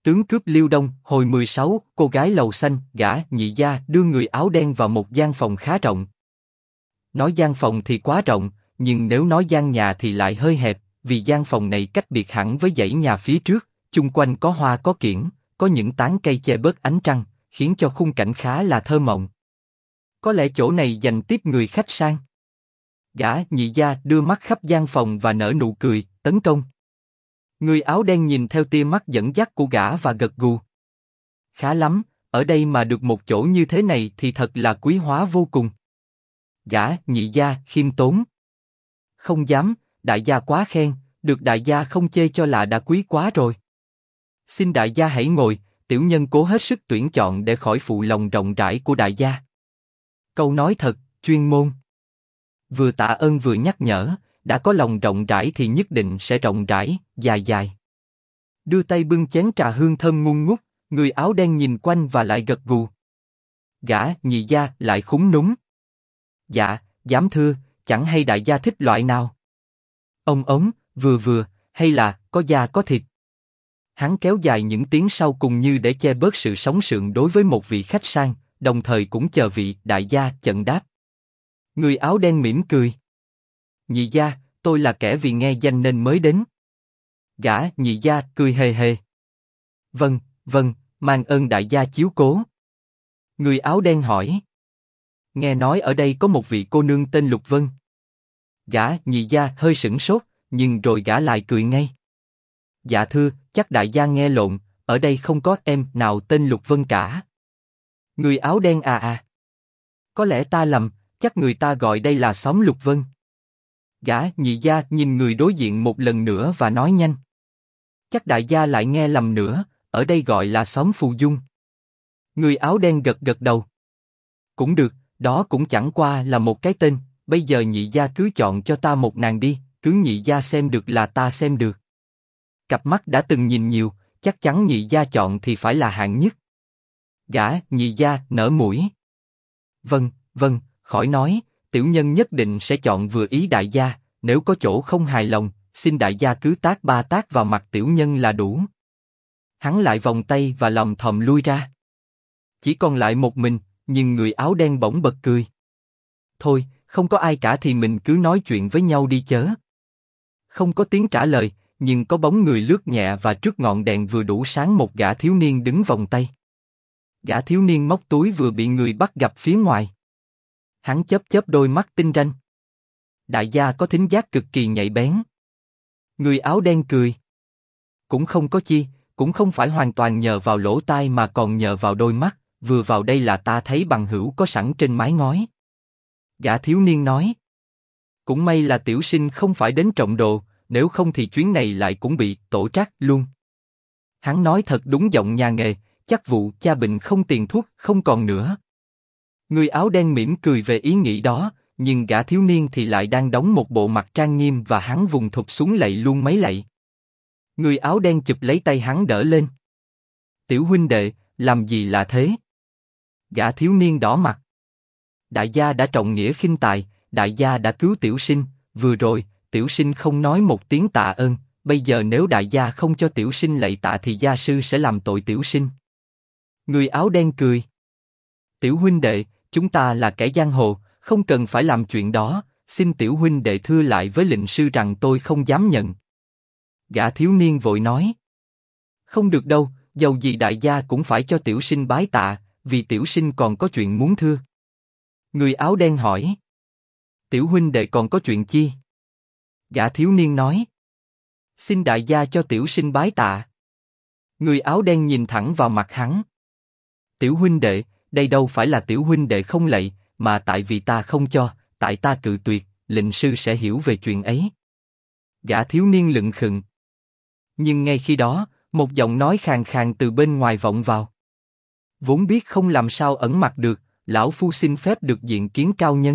Tướng cướp Liêu Đông, hồi 16, cô gái lầu xanh, gã Nhị gia đưa người áo đen vào một gian phòng khá rộng. Nói gian phòng thì quá rộng, nhưng nếu nói gian nhà thì lại hơi hẹp, vì gian phòng này cách biệt hẳn với dãy nhà phía trước, chung quanh có hoa có kiểng, có những tán cây che bớt ánh trăng, khiến cho khung cảnh khá là thơ mộng. Có lẽ chỗ này dành tiếp người khách sang. Gã Nhị gia đưa mắt khắp gian phòng và nở nụ cười, tấn công. Người áo đen nhìn theo tia mắt dẫn dắt của gã và gật gù. Khá lắm, ở đây mà được một chỗ như thế này thì thật là quý hóa vô cùng. Gã Nhị gia khiêm tốn. Không dám, đại gia quá khen, được đại gia không chê cho là đã quý quá rồi. Xin đại gia hãy ngồi, tiểu nhân cố hết sức tuyển chọn để khỏi phụ lòng rộng rãi của đại gia. Câu nói thật, chuyên môn. Vừa tạ ơn vừa nhắc nhở, đã có lòng rộng rãi thì nhất định sẽ rộng rãi, dài dài. Đưa tay bưng chén trà hương thơm ngun ngút, người áo đen nhìn quanh và lại gật gù. Gã Nhị gia lại khúm núm. Dạ, dám thưa, chẳng hay đại gia thích loại nào? Ông ống, vừa vừa, hay là có da có thịt? Hắn kéo dài những tiếng sau cùng như để che bớt sự sóng sượng đối với một vị khách sang, đồng thời cũng chờ vị đại gia chận đáp. Người áo đen mỉm cười. Nhị gia, tôi là kẻ vì nghe danh nên mới đến. Gã Nhị gia cười hề hề. Vâng, vâng, mang ơn đại gia chiếu cố. Người áo đen hỏi. Nghe nói ở đây có một vị cô nương tên Lục Vân. Gã Nhị gia hơi sửng sốt, nhưng rồi gã lại cười ngay. Dạ thưa, chắc đại gia nghe lộn, ở đây không có em nào tên Lục Vân cả. Người áo đen có lẽ ta lầm, chắc người ta gọi đây là xóm Lục Vân. Gã Nhị gia nhìn người đối diện một lần nữa và nói nhanh. Chắc đại gia lại nghe lầm nữa, ở đây gọi là xóm Phù Dung. Người áo đen gật gật đầu. Cũng được, đó cũng chẳng qua là một cái tên, bây giờ Nhị gia cứ chọn cho ta một nàng đi, cứ Nhị gia xem được là ta xem được. Cặp mắt đã từng nhìn nhiều, chắc chắn Nhị gia chọn thì phải là hạng nhất. Gã Nhị gia nở mũi. Vâng, vâng, khỏi nói, tiểu nhân nhất định sẽ chọn vừa ý đại gia, nếu có chỗ không hài lòng, xin đại gia cứ tát 3 tát vào mặt tiểu nhân là đủ. Hắn lại vòng tay và lầm thầm lui ra. Chỉ còn lại một mình, nhưng người áo đen bỗng bật cười. Thôi, không có ai cả thì mình cứ nói chuyện với nhau đi chớ. Không có tiếng trả lời, nhưng có bóng người lướt nhẹ và trước ngọn đèn vừa đủ sáng một gã thiếu niên đứng vòng tay. Gã thiếu niên móc túi vừa bị người bắt gặp phía ngoài. Hắn chớp chớp đôi mắt tinh ranh. Đại gia có thính giác cực kỳ nhạy bén. Người áo đen cười. Cũng không có chi, cũng không phải hoàn toàn nhờ vào lỗ tai mà còn nhờ vào đôi mắt, vừa vào đây là ta thấy bằng hữu có sẵn trên mái ngói. Gã thiếu niên nói. Cũng may là tiểu sinh không phải đến trộm đồ, nếu không thì chuyến này lại cũng bị tổ trác luôn. Hắn nói thật đúng giọng nhà nghề, chắc vụ cha bệnh không tiền thuốc không còn nữa. Người áo đen mỉm cười về ý nghĩ đó, nhưng gã thiếu niên thì lại đang đóng một bộ mặt trang nghiêm và hắn vùng thụt xuống lạy luôn mấy lạy. Người áo đen chụp lấy tay hắn đỡ lên. Tiểu huynh đệ, làm gì là thế? Gã thiếu niên đỏ mặt. Đại gia đã trọng nghĩa khinh tài, đại gia đã cứu tiểu sinh, vừa rồi, tiểu sinh không nói một tiếng tạ ơn, bây giờ nếu đại gia không cho tiểu sinh lạy tạ thì gia sư sẽ làm tội tiểu sinh. Người áo đen cười. Tiểu huynh đệ, chúng ta là kẻ giang hồ, không cần phải làm chuyện đó, xin tiểu huynh đệ thưa lại với lệnh sư rằng tôi không dám nhận. Gã thiếu niên vội nói. Không được đâu, dầu gì đại gia cũng phải cho tiểu sinh bái tạ, vì tiểu sinh còn có chuyện muốn thưa. Người áo đen hỏi. Tiểu huynh đệ còn có chuyện chi? Gã thiếu niên nói. Xin đại gia cho tiểu sinh bái tạ. Người áo đen nhìn thẳng vào mặt hắn. Tiểu huynh đệ, đây đâu phải là tiểu huynh đệ không lạy, mà tại vì ta không cho, tại ta cự tuyệt, lệnh sư sẽ hiểu về chuyện ấy. Gã thiếu niên lững khựng. Nhưng ngay khi đó, một giọng nói khàn khàn từ bên ngoài vọng vào. Vốn biết không làm sao ẩn mặt được, lão phu xin phép được diện kiến cao nhân.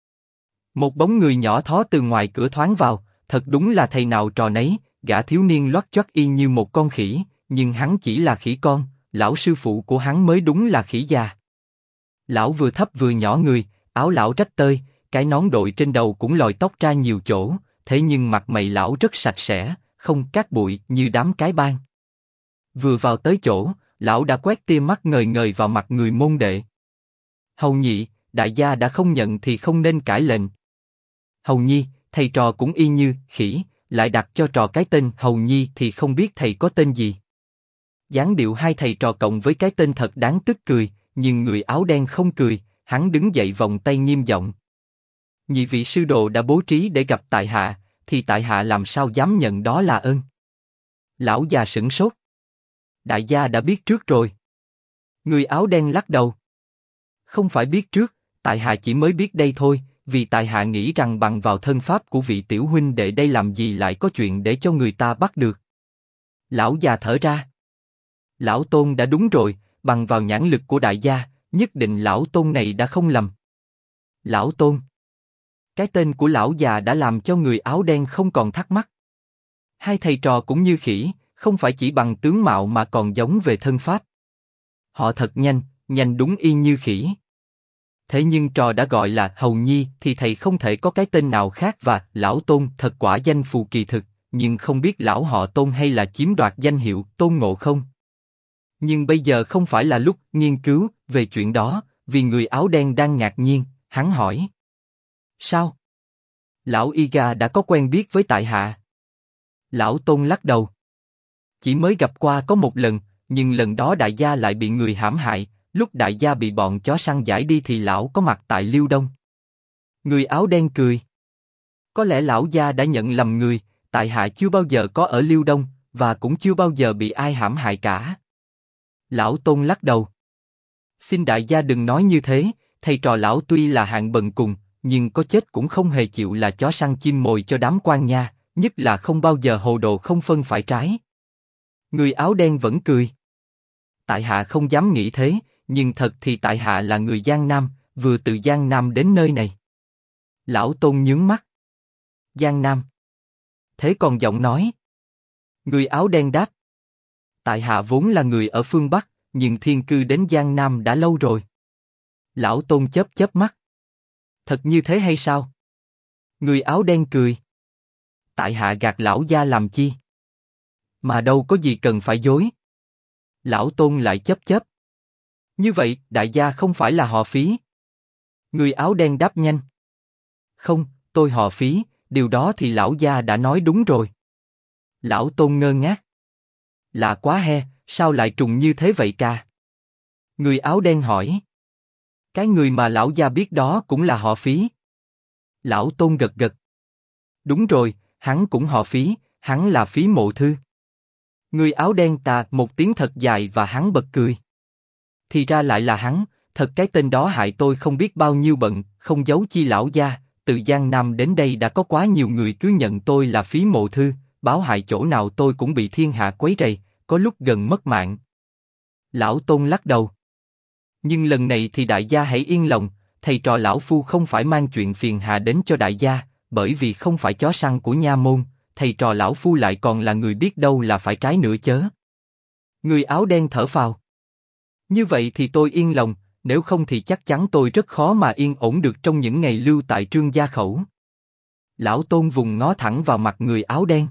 Một bóng người nhỏ thó từ ngoài cửa thoáng vào, thật đúng là thầy nào trò nấy, gã thiếu niên loắt choắt y như một con khỉ, nhưng hắn chỉ là khỉ con, lão sư phụ của hắn mới đúng là khỉ già. Lão vừa thấp vừa nhỏ người, áo lão rách tơi, cái nón đội trên đầu cũng lòi tóc ra nhiều chỗ, thế nhưng mặt mày lão rất sạch sẽ, không cát bụi như đám cái bang. Vừa vào tới chỗ, lão đã quét tia mắt ngời ngời vào mặt người môn đệ. Hầu nhị, đại gia đã không nhận thì không nên cãi lệnh. Hầu nhi, thầy trò cũng y như khỉ, lại đặt cho trò cái tên Hầu nhi thì không biết thầy có tên gì. Dáng điệu hai thầy trò cộng với cái tên thật đáng tức cười, nhưng người áo đen không cười, hắn đứng dậy vòng tay nghiêm giọng. Nhị vị sư đồ đã bố trí để gặp tại hạ, thì tại hạ làm sao dám nhận đó là ơn. Lão già sửng sốt. Đại gia đã biết trước rồi. Người áo đen lắc đầu. Không phải biết trước, tại hạ chỉ mới biết đây thôi, vì tại hạ nghĩ rằng bằng vào thân pháp của vị tiểu huynh đệ đây làm gì lại có chuyện để cho người ta bắt được. Lão già thở ra. Lão Tôn đã đúng rồi, bằng vào nhãn lực của đại gia, nhất định lão Tôn này đã không lầm. Lão Tôn. Cái tên của lão già đã làm cho người áo đen không còn thắc mắc. Hai thầy trò cũng như khỉ, không phải chỉ bằng tướng mạo mà còn giống về thân pháp. Họ thật nhanh, nhanh đúng y như khỉ. Thế nhưng trò đã gọi là Hầu Nhi thì thầy không thể có cái tên nào khác và lão Tôn thật quả danh phù kỳ thực, nhưng không biết lão họ Tôn hay là chiếm đoạt danh hiệu Tôn Ngộ Không. Nhưng bây giờ không phải là lúc nghiên cứu về chuyện đó, vì người áo đen đang ngạc nhiên, hắn hỏi. Sao? Lão Iga đã có quen biết với tại hạ? Lão Tôn lắc đầu. Chỉ mới gặp qua có một lần, nhưng lần đó đại gia lại bị người hãm hại, lúc đại gia bị bọn chó săn giải đi thì lão có mặt tại Liêu Đông. Người áo đen cười. Có lẽ lão gia đã nhận lầm người, tại hạ chưa bao giờ có ở Liêu Đông, và cũng chưa bao giờ bị ai hãm hại cả. Lão Tôn lắc đầu. Xin đại gia đừng nói như thế, thầy trò lão tuy là hạng bần cùng, nhưng có chết cũng không hề chịu là chó săn chim mồi cho đám quan nha, nhất là không bao giờ hồ đồ không phân phải trái. Người áo đen vẫn cười. Tại hạ không dám nghĩ thế, nhưng thật thì tại hạ là người Giang Nam, vừa từ Giang Nam đến nơi này. Lão Tôn nhướng mắt. Giang Nam. Thế còn giọng nói. Người áo đen đáp. Tại hạ vốn là người ở phương Bắc, nhưng thiên cư đến Giang Nam đã lâu rồi. Lão Tôn chớp chớp mắt. Thật như thế hay sao? Người áo đen cười. Tại hạ gạt lão gia làm chi? Mà đâu có gì cần phải dối. Lão Tôn lại chớp chớp. Như vậy, đại gia không phải là họ Phí. Người áo đen đáp nhanh. Không, tôi họ Phí, điều đó thì lão gia đã nói đúng rồi. Lão Tôn ngơ ngác. Lạ quá he, sao lại trùng như thế vậy ca? Người áo đen hỏi. Cái người mà lão gia biết đó cũng là họ Phí. Lão Tôn gật gật. Đúng rồi, hắn cũng họ Phí, hắn là Phí Mộ Thư. Người áo đen tà một tiếng thật dài và hắn bật cười. Thì ra lại là hắn, thật cái tên đó hại tôi không biết bao nhiêu bận, không giấu chi lão gia, từ Giang Nam đến đây đã có quá nhiều người cứ nhận tôi là Phí Mộ Thư, báo hại chỗ nào tôi cũng bị thiên hạ quấy rầy, có lúc gần mất mạng. Lão Tôn lắc đầu. Nhưng lần này thì đại gia hãy yên lòng, thầy trò lão phu không phải mang chuyện phiền hà đến cho đại gia, bởi vì không phải chó săn của nha môn, thầy trò lão phu lại còn là người biết đâu là phải trái nữa chớ. Người áo đen thở phào. Như vậy thì tôi yên lòng, nếu không thì chắc chắn tôi rất khó mà yên ổn được trong những ngày lưu tại Trương Gia Khẩu. Lão Tôn vùng ngó thẳng vào mặt người áo đen.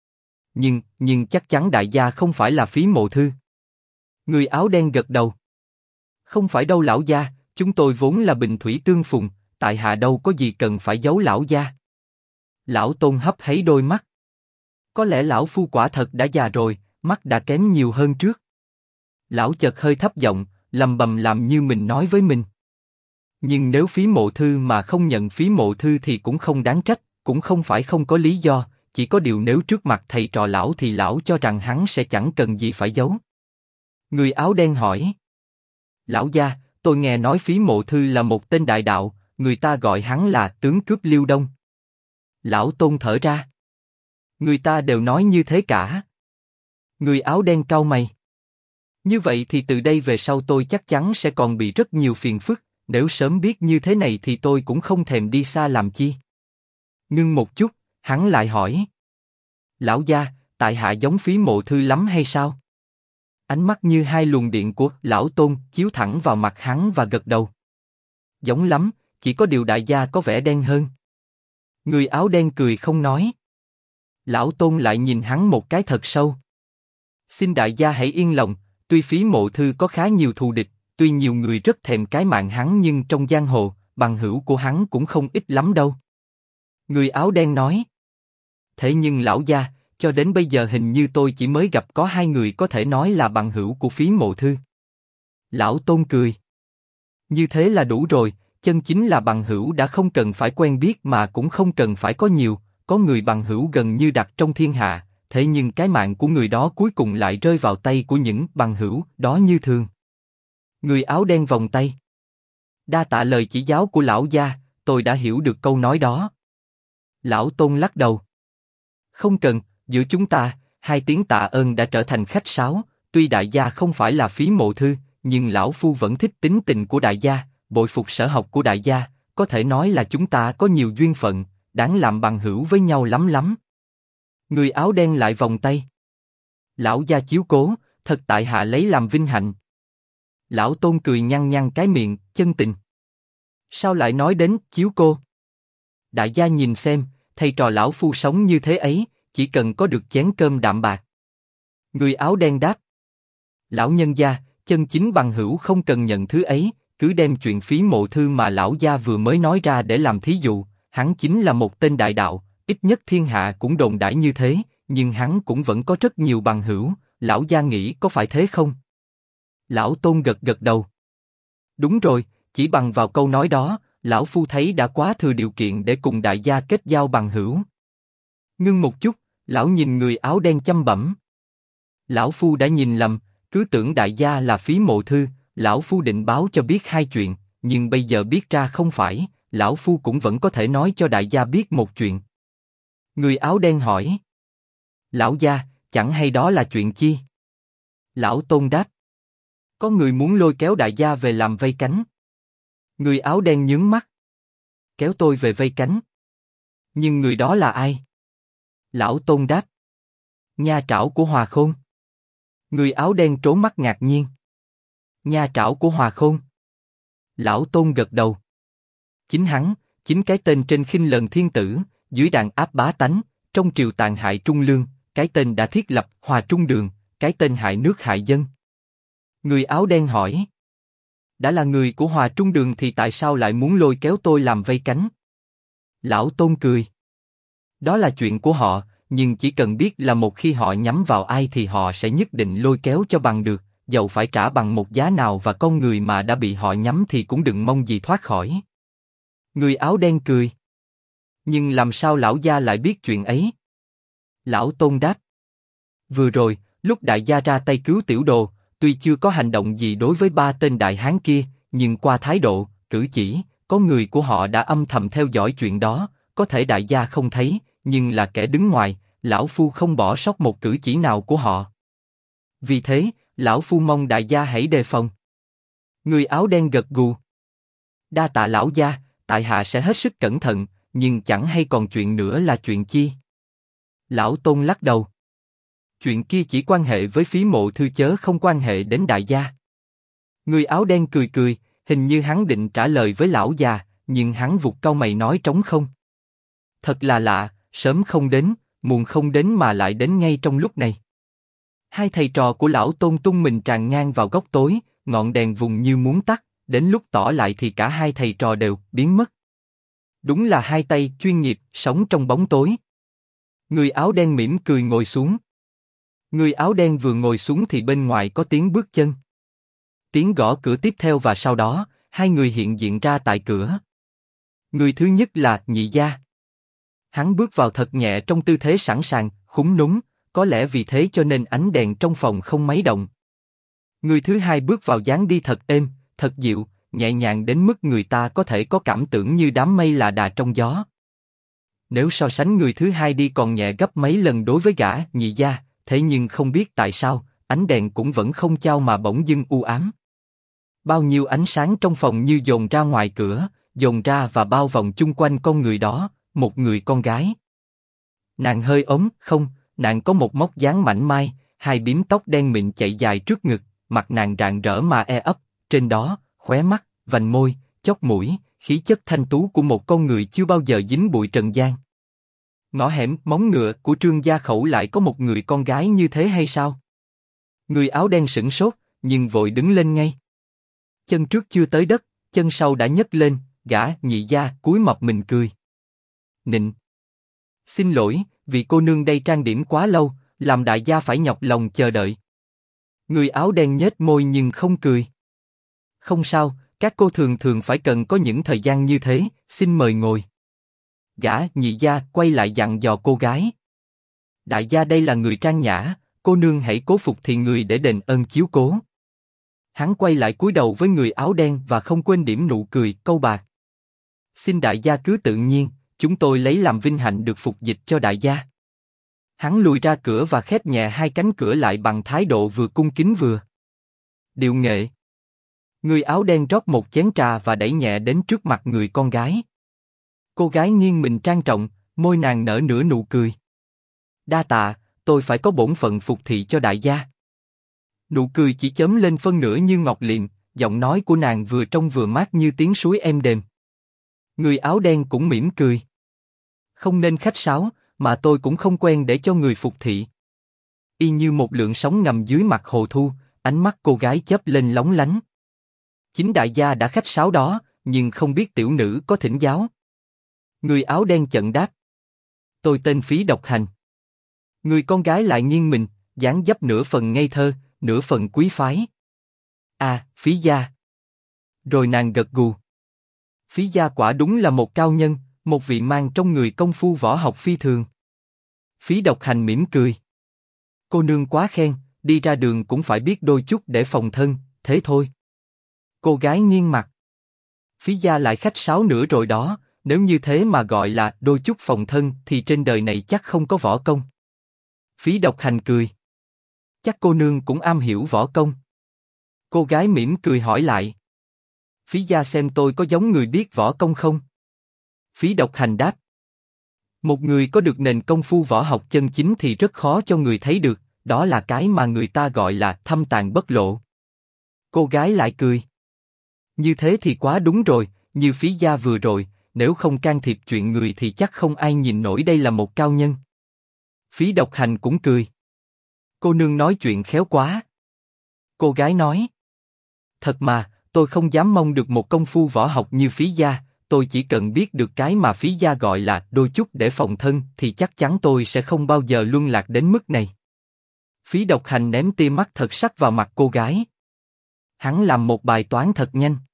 Nhưng chắc chắn đại gia không phải là Phí Mộ Thư. Người áo đen gật đầu. Không phải đâu lão gia, chúng tôi vốn là bình thủy tương phùng, tại hạ đâu có gì cần phải giấu lão gia. Lão Tôn hấp háy đôi mắt. Có lẽ lão phu quả thật đã già rồi, mắt đã kém nhiều hơn trước. Lão chợt hơi thấp giọng, lầm bầm làm như mình nói với mình. Nhưng nếu Phí Mộ Thư mà không nhận Phí Mộ Thư thì cũng không đáng trách, cũng không phải không có lý do, chỉ có điều nếu trước mặt thầy trò lão thì lão cho rằng hắn sẽ chẳng cần gì phải giấu. Người áo đen hỏi. Lão gia, tôi nghe nói Phí Mộ Thư là một tên đại đạo, người ta gọi hắn là tướng cướp Liêu Đông. Lão Tôn thở ra. Người ta đều nói như thế cả. Người áo đen cau mày. Như vậy thì từ đây về sau tôi chắc chắn sẽ còn bị rất nhiều phiền phức, nếu sớm biết như thế này thì tôi cũng không thèm đi xa làm chi. Ngưng một chút, hắn lại hỏi. Lão gia, tại hạ giống Phí Mộ Thư lắm hay sao? Ánh mắt như hai luồng điện của lão Tôn chiếu thẳng vào mặt hắn và gật đầu. Giống lắm, chỉ có điều đại gia có vẻ đen hơn. Người áo đen cười không nói. Lão Tôn lại nhìn hắn một cái thật sâu. Xin đại gia hãy yên lòng, tuy Phí Mộ Thư có khá nhiều thù địch, tuy nhiều người rất thèm cái mạng hắn nhưng trong giang hồ, bằng hữu của hắn cũng không ít lắm đâu. Người áo đen nói. Thế nhưng lão gia, cho đến bây giờ hình như tôi chỉ mới gặp có 2 người có thể nói là bằng hữu của Phí Mộ Thư. Lão Tôn cười. Như thế là đủ rồi, chân chính là bằng hữu đã không cần phải quen biết mà cũng không cần phải có nhiều, có người bằng hữu gần như đặt trong thiên hạ, thế nhưng cái mạng của người đó cuối cùng lại rơi vào tay của những bằng hữu đó như thường. Người áo đen vòng tay. Đa tạ lời chỉ giáo của lão gia, tôi đã hiểu được câu nói đó. Lão Tôn lắc đầu. Không cần, giữa chúng ta, 2 tiếng tạ ơn đã trở thành khách sáo, tuy đại gia không phải là Phí Mộ Thư, nhưng lão phu vẫn thích tính tình của đại gia, bội phục sở học của đại gia, có thể nói là chúng ta có nhiều duyên phận, đáng làm bằng hữu với nhau lắm lắm. Người áo đen lại vòng tay. Lão gia chiếu cố, thật tại hạ lấy làm vinh hạnh. Lão Tôn cười nhăn nhăn cái miệng, chân tình. Sao lại nói đến chiếu cô? Đại gia nhìn xem, thầy trò lão phu sống như thế ấy, chỉ cần có được chén cơm đạm bạc. Người áo đen đáp. Lão nhân gia, chân chính bằng hữu không cần nhận thứ ấy, cứ đem chuyện Phí Mộ Thư mà lão gia vừa mới nói ra để làm thí dụ, hắn chính là một tên đại đạo, ít nhất thiên hạ cũng đồn đãi như thế, nhưng hắn cũng vẫn có rất nhiều bằng hữu, lão gia nghĩ có phải thế không? Lão Tôn gật gật đầu. Đúng rồi, chỉ bằng vào câu nói đó, lão phu thấy đã quá thừa điều kiện để cùng đại gia kết giao bằng hữu. Ngưng một chút, lão nhìn người áo đen chăm bẩm. Lão phu đã nhìn lầm, cứ tưởng đại gia là Phí Mộ Thư, lão phu định báo cho biết 2 chuyện, nhưng bây giờ biết ra không phải, lão phu cũng vẫn có thể nói cho đại gia biết một chuyện. Người áo đen hỏi. Lão gia, chẳng hay đó là chuyện chi? Lão Tôn đáp. Có người muốn lôi kéo đại gia về làm vây cánh. Người áo đen nhướng mắt. Kéo tôi về vây cánh. Nhưng người đó là ai? Lão Tôn đáp. Nha trảo của Hòa Khôn. Người áo đen trố mắt ngạc nhiên. Nha trảo của Hòa Khôn. Lão Tôn gật đầu. Chính hắn, chính cái tên trên khinh lần thiên tử, dưới đàn áp bá tánh, trong triều tàn hại trung lương, cái tên đã thiết lập Hòa Trung Đường, cái tên hại nước hại dân. Người áo đen hỏi. Đã là người của Hòa Trung Đường thì tại sao lại muốn lôi kéo tôi làm vây cánh? Lão Tôn cười. Đó là chuyện của họ, nhưng chỉ cần biết là một khi họ nhắm vào ai thì họ sẽ nhất định lôi kéo cho bằng được, dầu phải trả bằng một giá nào và con người mà đã bị họ nhắm thì cũng đừng mong gì thoát khỏi. Người áo đen cười. Nhưng làm sao lão gia lại biết chuyện ấy? Lão Tôn đáp. Vừa rồi, lúc đại gia ra tay cứu tiểu đồ, tuy chưa có hành động gì đối với 3 tên đại hán kia, nhưng qua thái độ, cử chỉ, có người của họ đã âm thầm theo dõi chuyện đó, có thể đại gia không thấy, nhưng là kẻ đứng ngoài, lão phu không bỏ sót một cử chỉ nào của họ. Vì thế, lão phu mong đại gia hãy đề phòng. Người áo đen gật gù. Đa tạ lão gia, tại hạ sẽ hết sức cẩn thận, nhưng chẳng hay còn chuyện nữa là chuyện chi? Lão Tôn lắc đầu. Chuyện kia chỉ quan hệ với Phí Mộ Thư chớ không quan hệ đến đại gia. Người áo đen cười cười, hình như hắn định trả lời với lão già, nhưng hắn vụt cau mày nói trống không. Thật là lạ, sớm không đến, muộn không đến mà lại đến ngay trong lúc này. 2 thầy trò của lão Tôn tung mình tràn ngang vào góc tối, ngọn đèn vùng như muốn tắt, đến lúc tỏ lại thì cả 2 thầy trò đều biến mất. Đúng là 2 tay chuyên nghiệp, sống trong bóng tối. Người áo đen mỉm cười ngồi xuống. Người áo đen vừa ngồi xuống thì bên ngoài có tiếng bước chân. Tiếng gõ cửa tiếp theo và sau đó, 2 người hiện diện ra tại cửa. Người thứ nhất là Nhị gia. Hắn bước vào thật nhẹ trong tư thế sẵn sàng, khúm núm, có lẽ vì thế cho nên ánh đèn trong phòng không mấy động. Người thứ hai bước vào dáng đi thật êm, thật dịu, nhẹ nhàng đến mức người ta có thể có cảm tưởng như đám mây là đà trong gió. Nếu so sánh người thứ hai đi còn nhẹ gấp mấy lần đối với gã Nhị gia, thế nhưng không biết tại sao, ánh đèn cũng vẫn không chao mà bỗng dưng u ám. Bao nhiêu ánh sáng trong phòng như dồn ra ngoài cửa, dồn ra và bao vòng chung quanh con người đó, một người con gái. Nàng hơi ốm, không, nàng có một móc dáng mảnh mai, 2 bím tóc đen mịn chạy dài trước ngực, mặt nàng rạng rỡ mà e ấp, trên đó, khóe mắt, vành môi, chóp mũi, khí chất thanh tú của một con người chưa bao giờ dính bụi trần gian. Ngõ hẻm, móng ngựa của Trương gia khẩu lại có một người con gái như thế hay sao? Người áo đen sửng sốt, nhưng vội đứng lên ngay. Chân trước chưa tới đất, chân sau đã nhấc lên, gã nhị gia cúi mặt mình cười. Nịnh. Xin lỗi, vì cô nương đây trang điểm quá lâu, làm đại gia phải nhọc lòng chờ đợi. Người áo đen nhếch môi nhưng không cười. Không sao, các cô thường thường phải cần có những thời gian như thế, xin mời ngồi. Gã nhị gia quay lại dặn dò cô gái. Đại gia đây là người trang nhã, cô nương hãy cố phục thì người để đền ơn chiếu cố. Hắn quay lại cúi đầu với người áo đen và không quên điểm nụ cười câu bạc. Xin đại gia cứ tự nhiên, chúng tôi lấy làm vinh hạnh được phục dịch cho đại gia. Hắn lùi ra cửa và khép nhẹ hai cánh cửa lại bằng thái độ vừa cung kính vừa điệu nghệ. Người áo đen rót một chén trà và đẩy nhẹ đến trước mặt người con gái. Cô gái nghiêng mình trang trọng, môi nàng nở nửa nụ cười. Đa tạ, tôi phải có bổn phận phục thị cho đại gia. Nụ cười chỉ chớm lên phân nửa như ngọc liệm, giọng nói của nàng vừa trong vừa mát như tiếng suối êm đềm. Người áo đen cũng mỉm cười. Không nên khách sáo, mà tôi cũng không quen để cho người phục thị. Y như một lượng sóng ngầm dưới mặt hồ thu, ánh mắt cô gái chớp lên lóng lánh. Chính đại gia đã khách sáo đó, nhưng không biết tiểu nữ có thỉnh giáo. Người áo đen chận đáp. Tôi tên Phí Độc Hành. Người con gái lại nghiêng mình, dáng dấp nửa phần ngây thơ, nửa phần quý phái. À, Phí gia. Rồi nàng gật gù. Phí gia quả đúng là một cao nhân, một vị mang trong người công phu võ học phi thường. Phí Độc Hành mỉm cười. Cô nương quá khen, đi ra đường cũng phải biết đôi chút để phòng thân, thế thôi. Cô gái nghiêng mặt. Phí gia lại khách sáo nữa rồi đó, nếu như thế mà gọi là đôi chút phòng thân thì trên đời này chắc không có võ công. Phí Độc Hành cười. Chắc cô nương cũng am hiểu võ công. Cô gái mỉm cười hỏi lại. Phí gia xem tôi có giống người biết võ công không? Phí Độc Hành đáp. Một người có được nền công phu võ học chân chính thì rất khó cho người thấy được, đó là cái mà người ta gọi là thâm tàng bất lộ. Cô gái lại cười. Như thế thì quá đúng rồi, như Phí gia vừa rồi, nếu không can thiệp chuyện người thì chắc không ai nhìn nổi đây là một cao nhân. Phí Độc Hành cũng cười. Cô nương nói chuyện khéo quá. Cô gái nói. Thật mà, tôi không dám mong được một công phu võ học như Phí gia, tôi chỉ cần biết được cái mà Phí gia gọi là đôi chút để phòng thân thì chắc chắn tôi sẽ không bao giờ luân lạc đến mức này. Phí Độc Hành ném tia mắt thật sắc vào mặt cô gái. Hắn làm một bài toán thật nhanh.